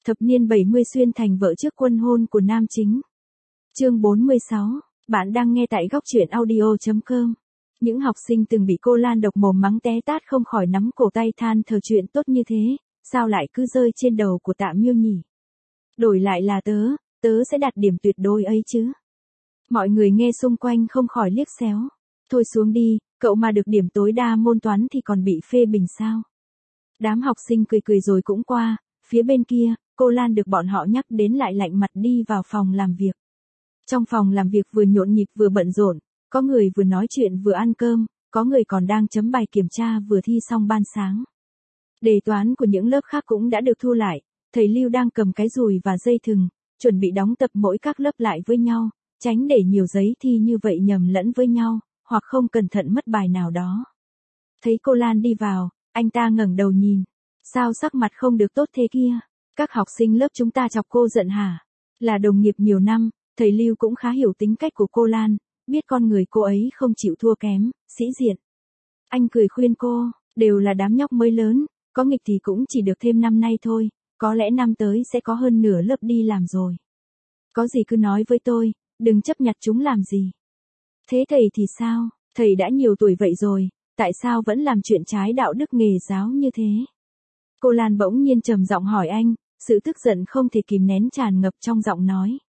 Thập niên 70 xuyên thành vợ trước quân hôn của nam chính. Chương 46, bạn đang nghe tại góc truyện audio.com. Những học sinh từng bị cô Lan độc mồm mắng té tát không khỏi nắm cổ tay than thở chuyện tốt như thế, sao lại cứ rơi trên đầu của Tạ Miêu nhỉ? Đổi lại là tớ sẽ đạt điểm tuyệt đối ấy chứ. Mọi người nghe xung quanh không khỏi liếc xéo. Thôi xuống đi, cậu mà được điểm tối đa môn toán thì còn bị phê bình sao? Đám học sinh cười cười rồi cũng qua, phía bên kia, cô Lan được bọn họ nhắc đến lại lạnh mặt đi vào phòng làm việc. Trong phòng làm việc vừa nhộn nhịp vừa bận rộn, có người vừa nói chuyện vừa ăn cơm, có người còn đang chấm bài kiểm tra vừa thi xong ban sáng. Đề toán của những lớp khác cũng đã được thu lại, thầy Lưu đang cầm cái dùi và dây thừng, chuẩn bị đóng tập mỗi các lớp lại với nhau, tránh để nhiều giấy thi như vậy nhầm lẫn với nhau, hoặc không cẩn thận mất bài nào đó. Thấy cô Lan đi vào, anh ta ngẩng đầu nhìn. Sao sắc mặt không được tốt thế kia? Các học sinh lớp chúng ta chọc cô giận hả? Là đồng nghiệp nhiều năm, thầy Lưu cũng khá hiểu tính cách của cô Lan, biết con người cô ấy không chịu thua kém, sĩ diện. Anh cười khuyên cô, đều là đám nhóc mới lớn, có nghịch thì cũng chỉ được thêm năm nay thôi, có lẽ năm tới sẽ có hơn nửa lớp đi làm rồi. Có gì cứ nói với tôi, đừng chấp nhặt chúng làm gì. Thế thầy thì sao? Thầy đã nhiều tuổi vậy rồi, tại sao vẫn làm chuyện trái đạo đức nghề giáo như thế? Cô Lan bỗng nhiên trầm giọng hỏi anh, sự tức giận không thể kìm nén tràn ngập trong giọng nói.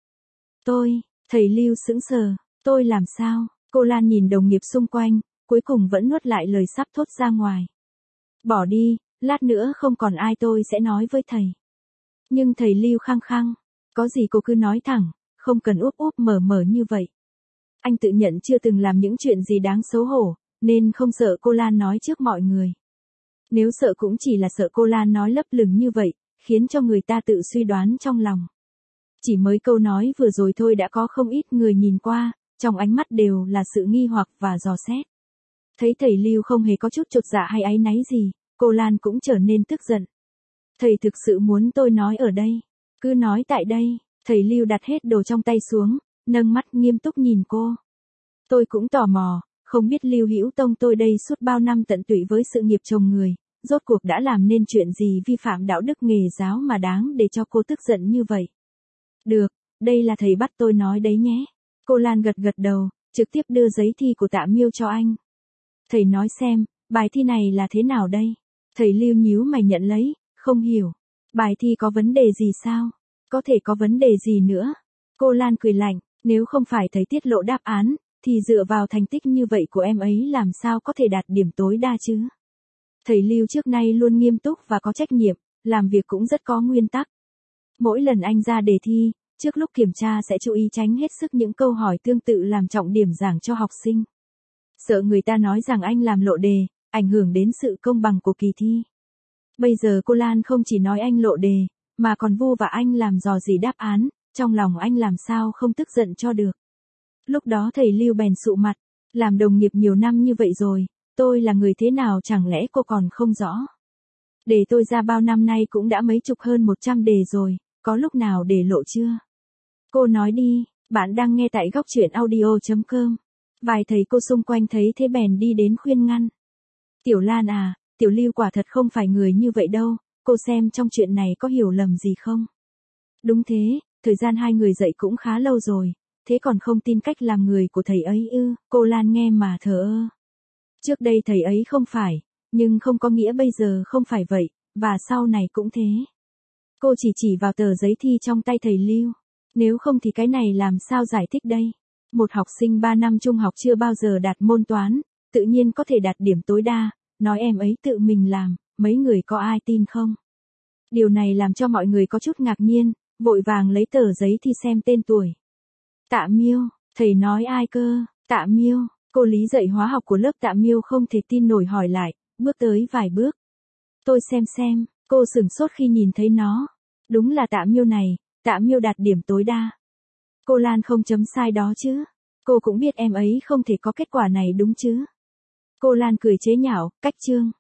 Thầy Lưu sững sờ, tôi làm sao? Cô Lan nhìn đồng nghiệp xung quanh, cuối cùng vẫn nuốt lại lời sắp thốt ra ngoài. Bỏ đi, lát nữa không còn ai tôi sẽ nói với thầy. Nhưng thầy Lưu khăng khăng, có gì cô cứ nói thẳng, không cần úp úp mở mở như vậy. Anh tự nhận chưa từng làm những chuyện gì đáng xấu hổ, nên không sợ cô Lan nói trước mọi người. Nếu sợ cũng chỉ là sợ cô Lan nói lấp lửng như vậy, khiến cho người ta tự suy đoán trong lòng. Chỉ mới câu nói vừa rồi thôi đã có không ít người nhìn qua, trong ánh mắt đều là sự nghi hoặc và dò xét. Thấy thầy Lưu không hề có chút chột dạ hay áy náy gì, cô Lan cũng trở nên tức giận. Thầy thực sự muốn tôi nói ở đây, cứ nói tại đây. Thầy Lưu đặt hết đồ trong tay xuống, nâng mắt nghiêm túc nhìn cô. Tôi cũng tò mò, không biết Lưu Hữu Tông tôi đây suốt bao năm tận tụy với sự nghiệp chồng người, rốt cuộc đã làm nên chuyện gì vi phạm đạo đức nghề giáo mà đáng để cho cô tức giận như vậy. Được, đây là thầy bắt tôi nói đấy nhé. Cô Lan gật gật đầu, trực tiếp đưa giấy thi của Tạ Miêu cho anh. Thầy nói xem, bài thi này là thế nào đây? Thầy Lưu nhíu mày nhận lấy, không hiểu. Bài thi có vấn đề gì sao? Có thể có vấn đề gì nữa? Cô Lan cười lạnh, nếu không phải thầy tiết lộ đáp án, thì dựa vào thành tích như vậy của em ấy làm sao có thể đạt điểm tối đa chứ? Thầy Lưu trước nay luôn nghiêm túc và có trách nhiệm, làm việc cũng rất có nguyên tắc. Mỗi lần anh ra đề thi, trước lúc kiểm tra sẽ chú ý tránh hết sức những câu hỏi tương tự làm trọng điểm giảng cho học sinh. Sợ người ta nói rằng anh làm lộ đề, ảnh hưởng đến sự công bằng của kỳ thi. Bây giờ cô Lan không chỉ nói anh lộ đề, mà còn vu và anh làm dò dỉ đáp án, trong lòng anh làm sao không tức giận cho được. Lúc đó thầy Lưu bèn sụ mặt, làm đồng nghiệp nhiều năm như vậy rồi, tôi là người thế nào chẳng lẽ cô còn không rõ. Đề tôi ra bao năm nay cũng đã mấy chục hơn 100 đề rồi, có lúc nào để lộ chưa? Cô nói đi, bạn đang nghe tại góc truyện audio.com. Vài thầy cô xung quanh thấy thế bèn đi đến khuyên ngăn. Tiểu Lan à, Tiểu Lưu quả thật không phải người như vậy đâu, cô xem trong chuyện này có hiểu lầm gì không? Đúng thế, thời gian hai người dạy cũng khá lâu rồi, thế còn không tin cách làm người của thầy ấy ư? Cô Lan nghe mà thờ ơ. Trước đây thầy ấy không phải, nhưng không có nghĩa bây giờ không phải vậy, và sau này cũng thế. Cô chỉ vào tờ giấy thi trong tay thầy Lưu. Nếu không thì cái này làm sao giải thích đây? Một học sinh 3 năm trung học chưa bao giờ đạt môn toán, tự nhiên có thể đạt điểm tối đa, nói em ấy tự mình làm, mấy người có ai tin không? Điều này làm cho mọi người có chút ngạc nhiên, vội vàng lấy tờ giấy thi xem tên tuổi. Tạ Miêu, thầy nói ai cơ? Tạ Miêu, cô lý dạy hóa học của lớp Tạ Miêu không thể tin nổi hỏi lại, bước tới vài bước. Tôi xem, cô sửng sốt khi nhìn thấy nó. Đúng là Tạ Miêu này, Tạ Miêu đạt điểm tối đa. Cô Lan không chấm sai đó chứ? Cô cũng biết em ấy không thể có kết quả này đúng chứ? Cô Lan cười chế nhạo, cách chương.